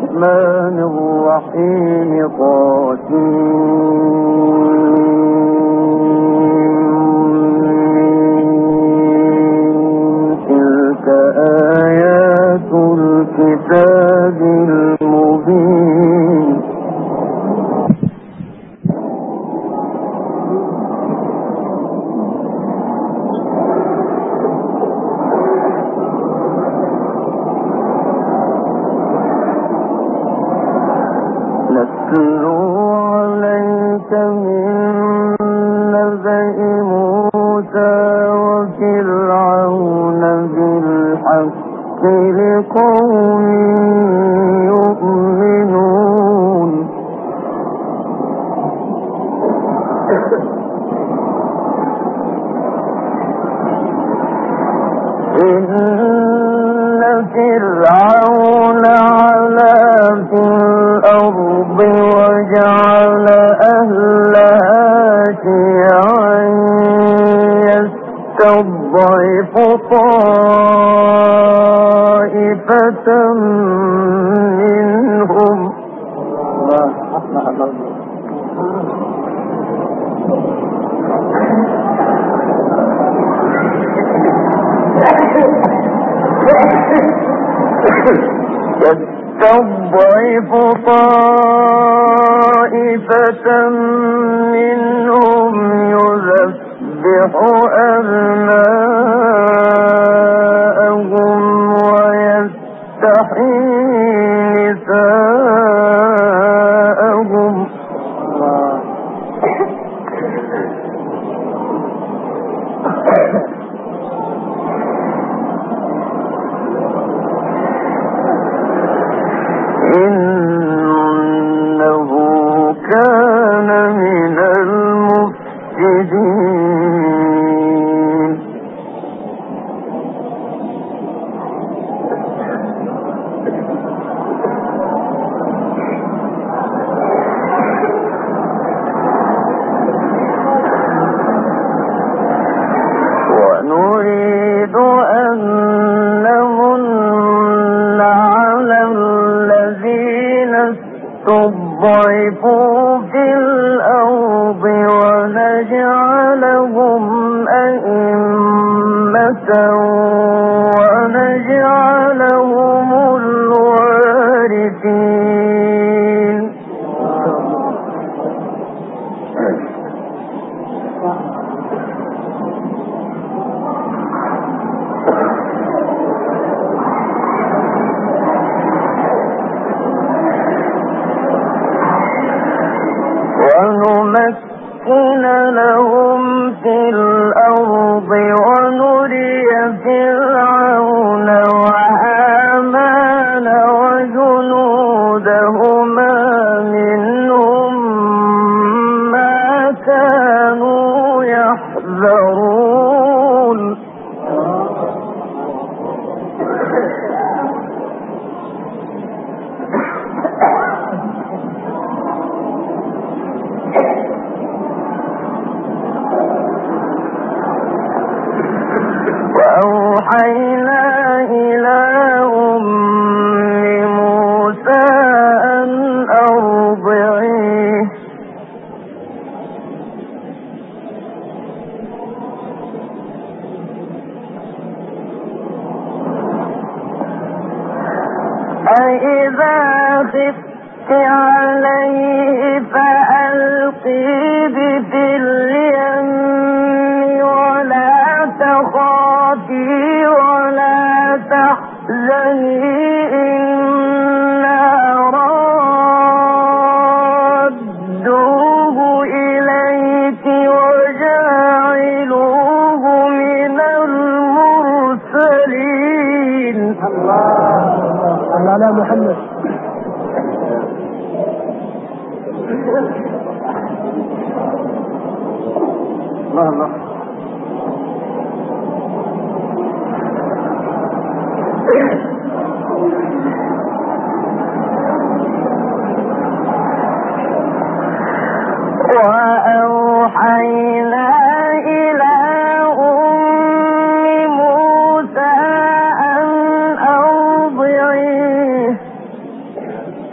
الرحمن الرحيم تلك آيات الكتاب المبين نتلو عليك من نبأ موسى وفرعون بالحق لقوم يؤمنون إن فرعون علا في الأرض وجعل أهلها شيعا يستضعف طائفة منهم يستضعف طائفة منهم يذبح أبناءهم ويستحيي نساءهم إنه كان من المفسدين ونريد أن نمن على الذين استضعفوا في الأرض ونجعلهم أئمة ونجعلهم الوارثين ونمكن لهم في الأرض ونري فرعون وهامان وجنودهما منهم ما كانوا يحذرون وأوحينا إلى أم موسى أن أرضعيه فإذا خفت عليه فألقيه في اليم ولا تخافي ولا تحزني إنا رادوه إليك وجاعلوه من المرسلين. الله على محمد. الله وأوحينا إلى أم موسى أن أرضعيه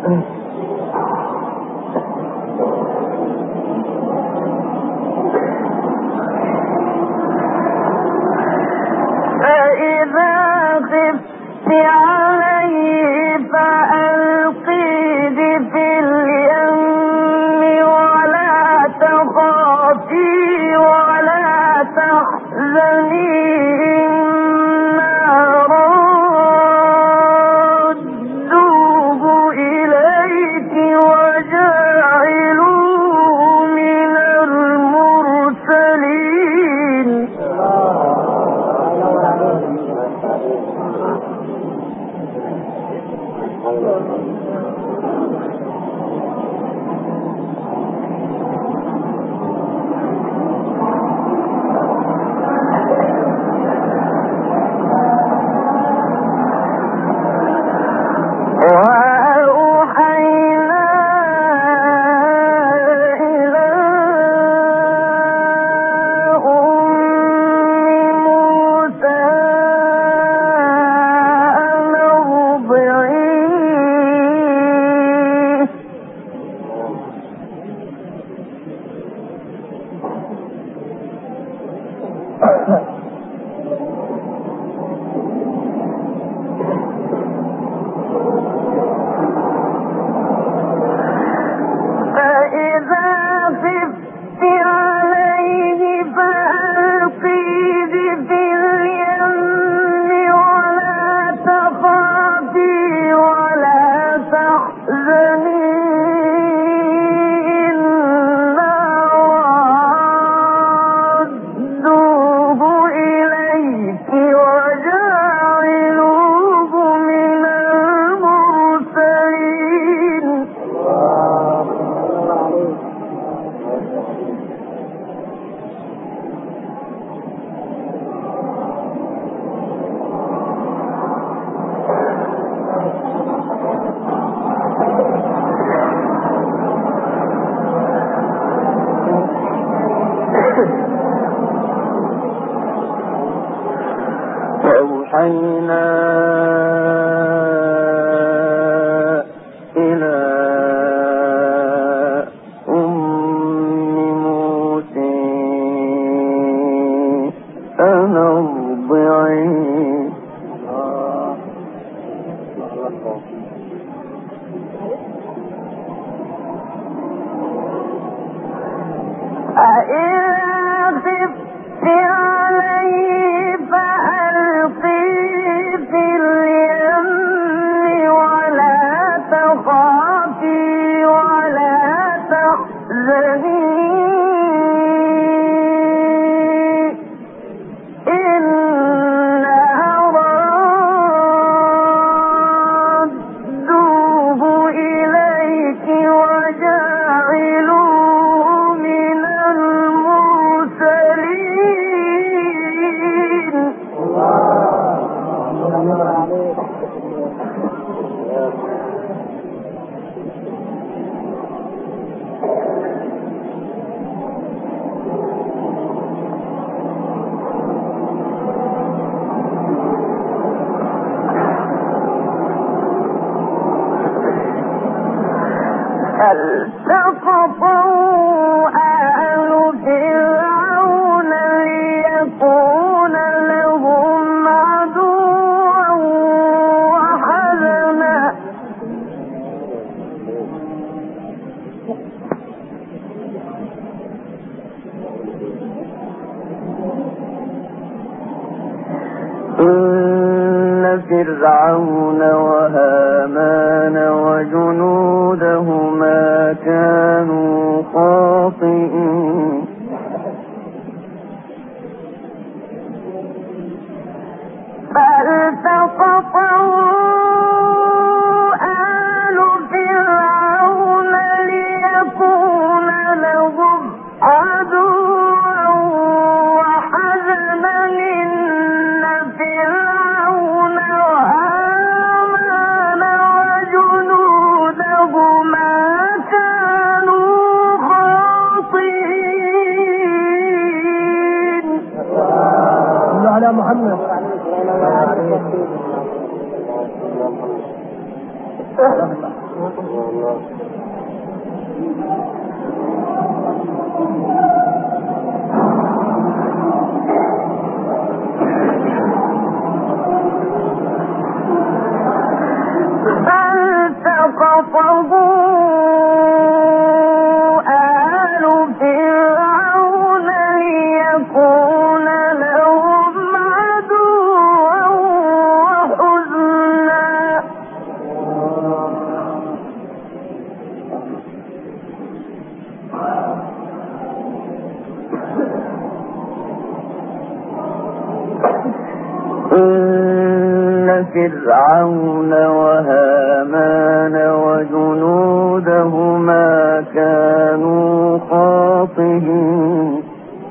فرعون وهامان وجنودهما كانوا خاطئين فالتقطه آل فرعون ليكون لهم عدوا وحزنا إن فرعون وهامان وجنودهما كانوا خاطئين. صلوا على محمد. فرعون وهامان وجنودهما كانوا خاطئين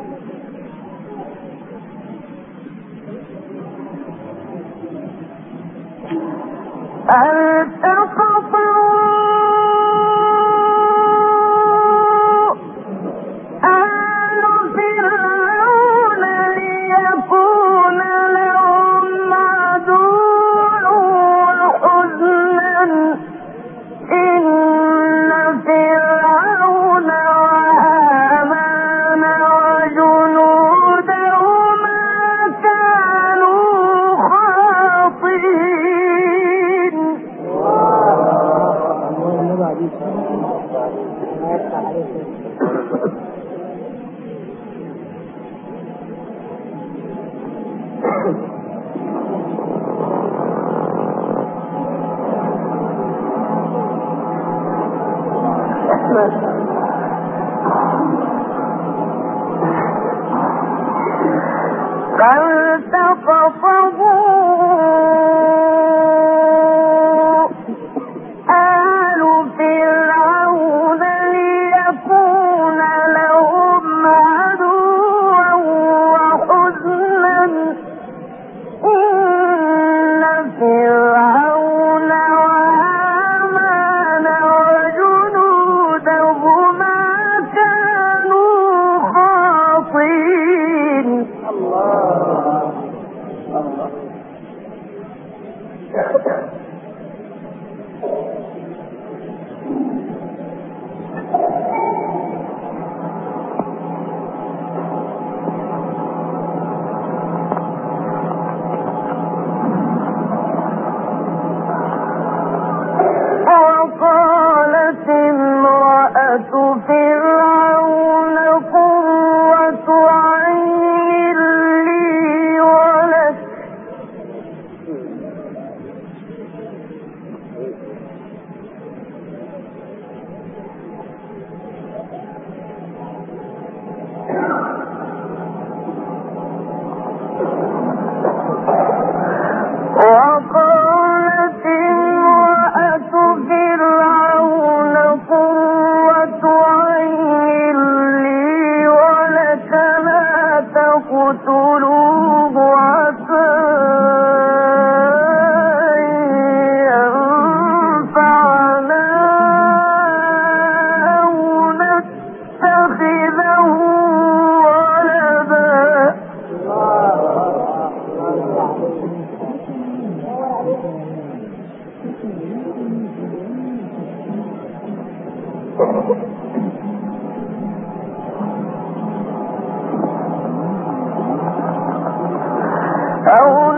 أو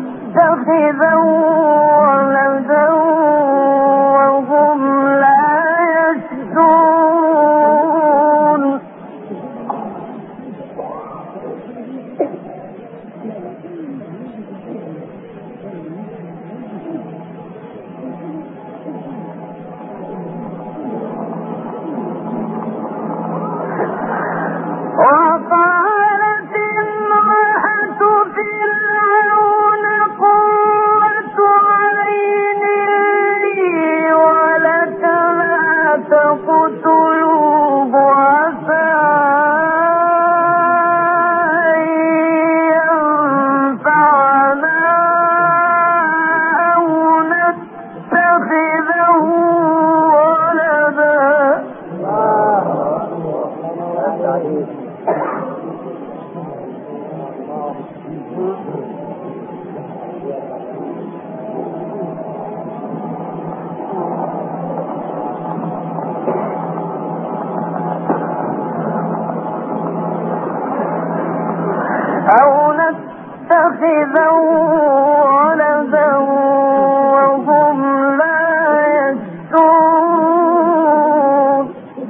نتخذه ولدا وهم لا يشعرون. وقالت امرأة فرعون قوة يتخذا ولدا وهم لا يشعرون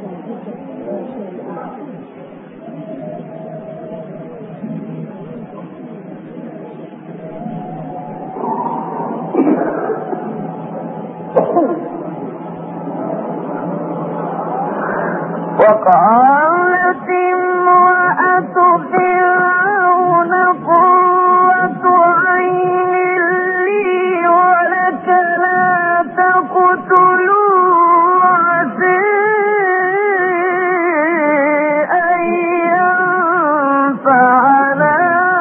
وقالت امرأة فرعون قرة عين لي ولك لا تقتلوا عسى أن ينفعنا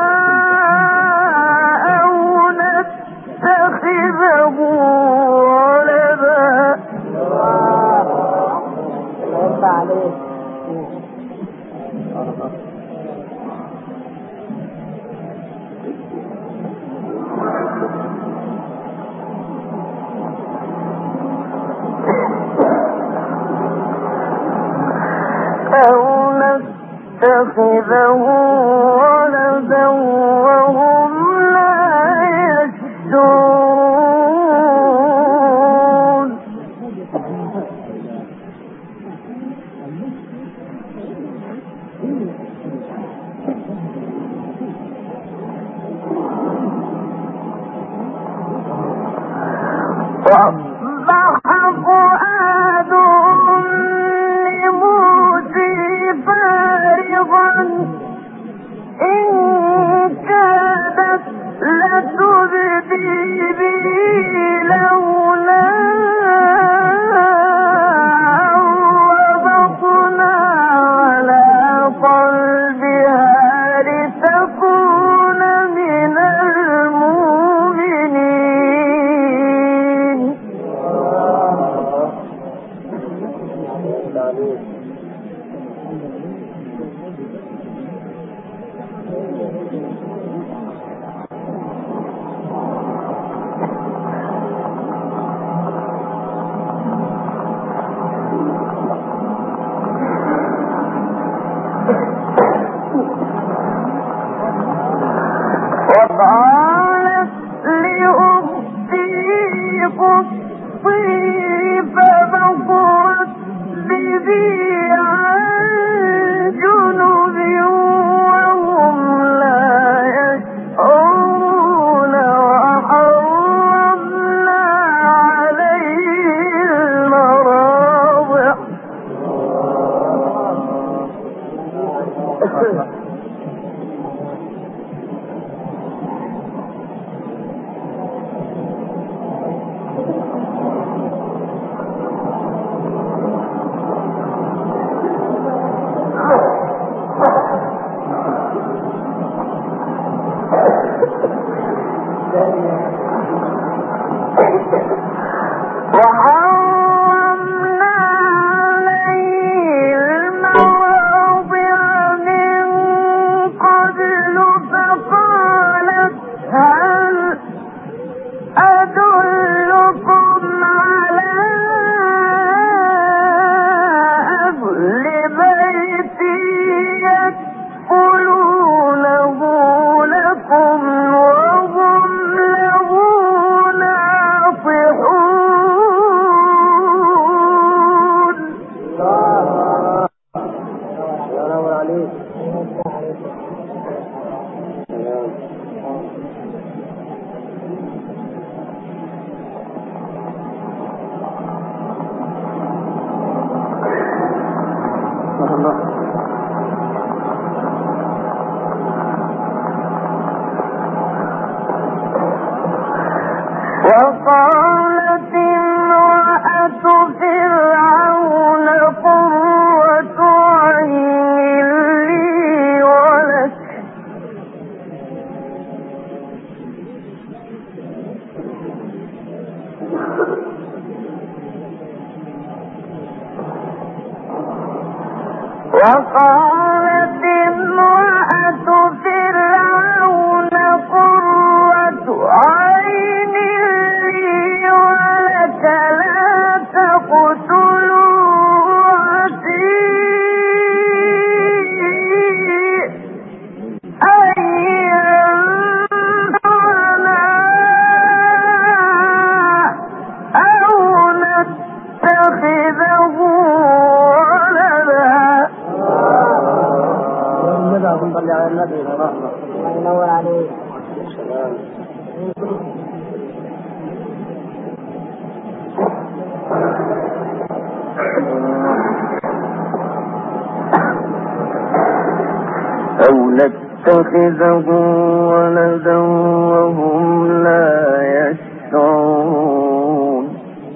أو نتخذه ولدا. أو نتخذه ولدا وهم لا يشعرون وأصبح فؤاد أم موسى فارغا إن كادت لتبدي به لولا أن ربطنا على قلبها لتكون من المؤمنين. وقالت لأختي قصي فبصرت به عن جنب وهم لا يشعرون وحرمنا عليه المراضع. وحرمنا عليه المراضع من قبل فقالت هل أدلكم على أهل بيت يكفلونه لكم وهم له ناصحون. وقالت امرأة فرعون قرة عين لي ولك وقالت امرأة فرعون قرة عين لي ولك لا تقتلوا عسى أن يتخذه ولدا. صل على النبي. الله ينور عليك. أو نتخذه ولدا وهم لا يشعرون.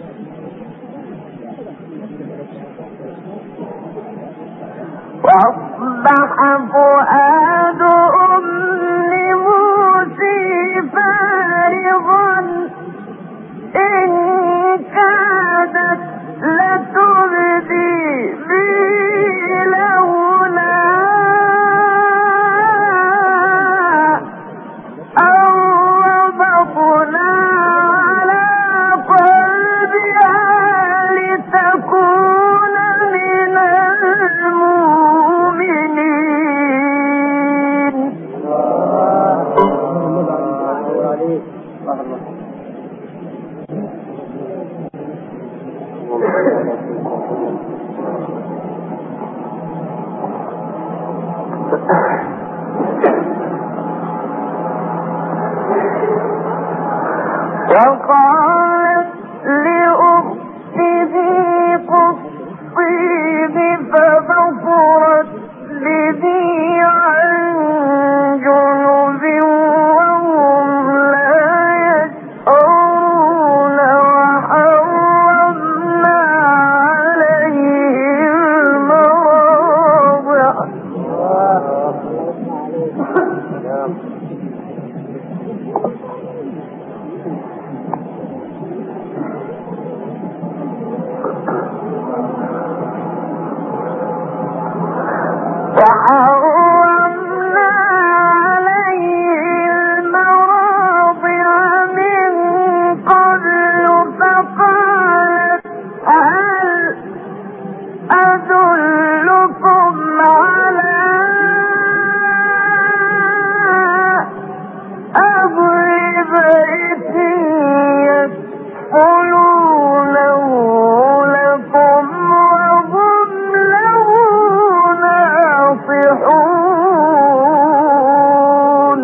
وأصبح فؤاد أم موسى فارغا إن كادت لتبدي به لولا أن ربطنا على قلبها لتكون من المؤمنين. وقالت لأخته قصيه فبصرت به عن جنب وهم لا يشعرون. وحرمنا عليه المراضع. وحرمنا عليه المراضع من قبل فقالت هل أدلكم على أهل بيت يكفلونه لكم وهم له ناصحون.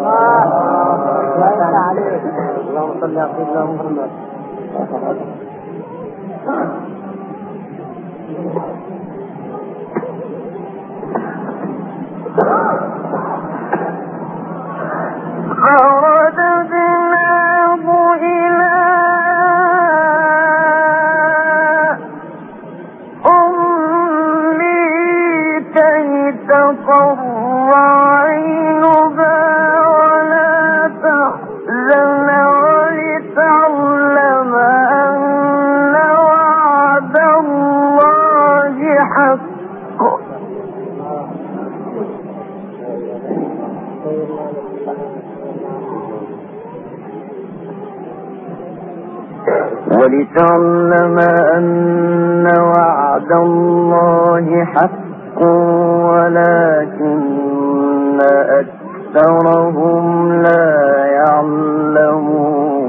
اللهم صل على سيدنا محمد. فرددناه إلى أمه كي تقر عينها ولا تحزن ولتعلم أن وعد الله حق. ولتعلم أن وعد الله حق ولكن أكثرهم لا يعلمون.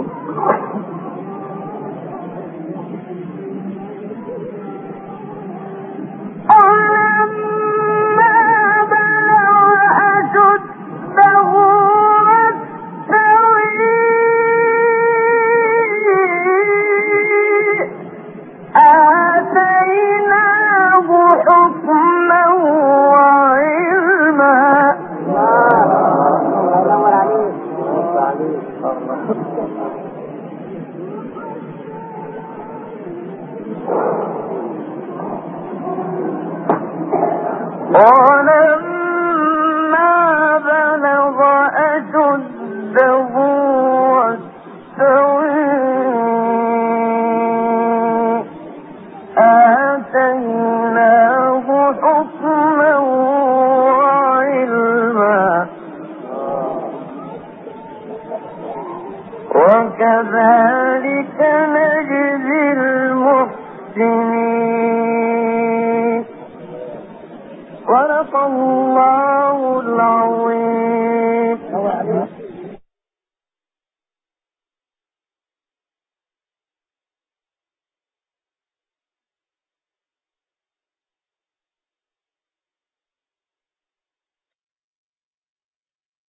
ولما بلغ أشده واستوى آتيناه حكما وعلما وكذلك نجزي المحسنين. صدق الله العظيم.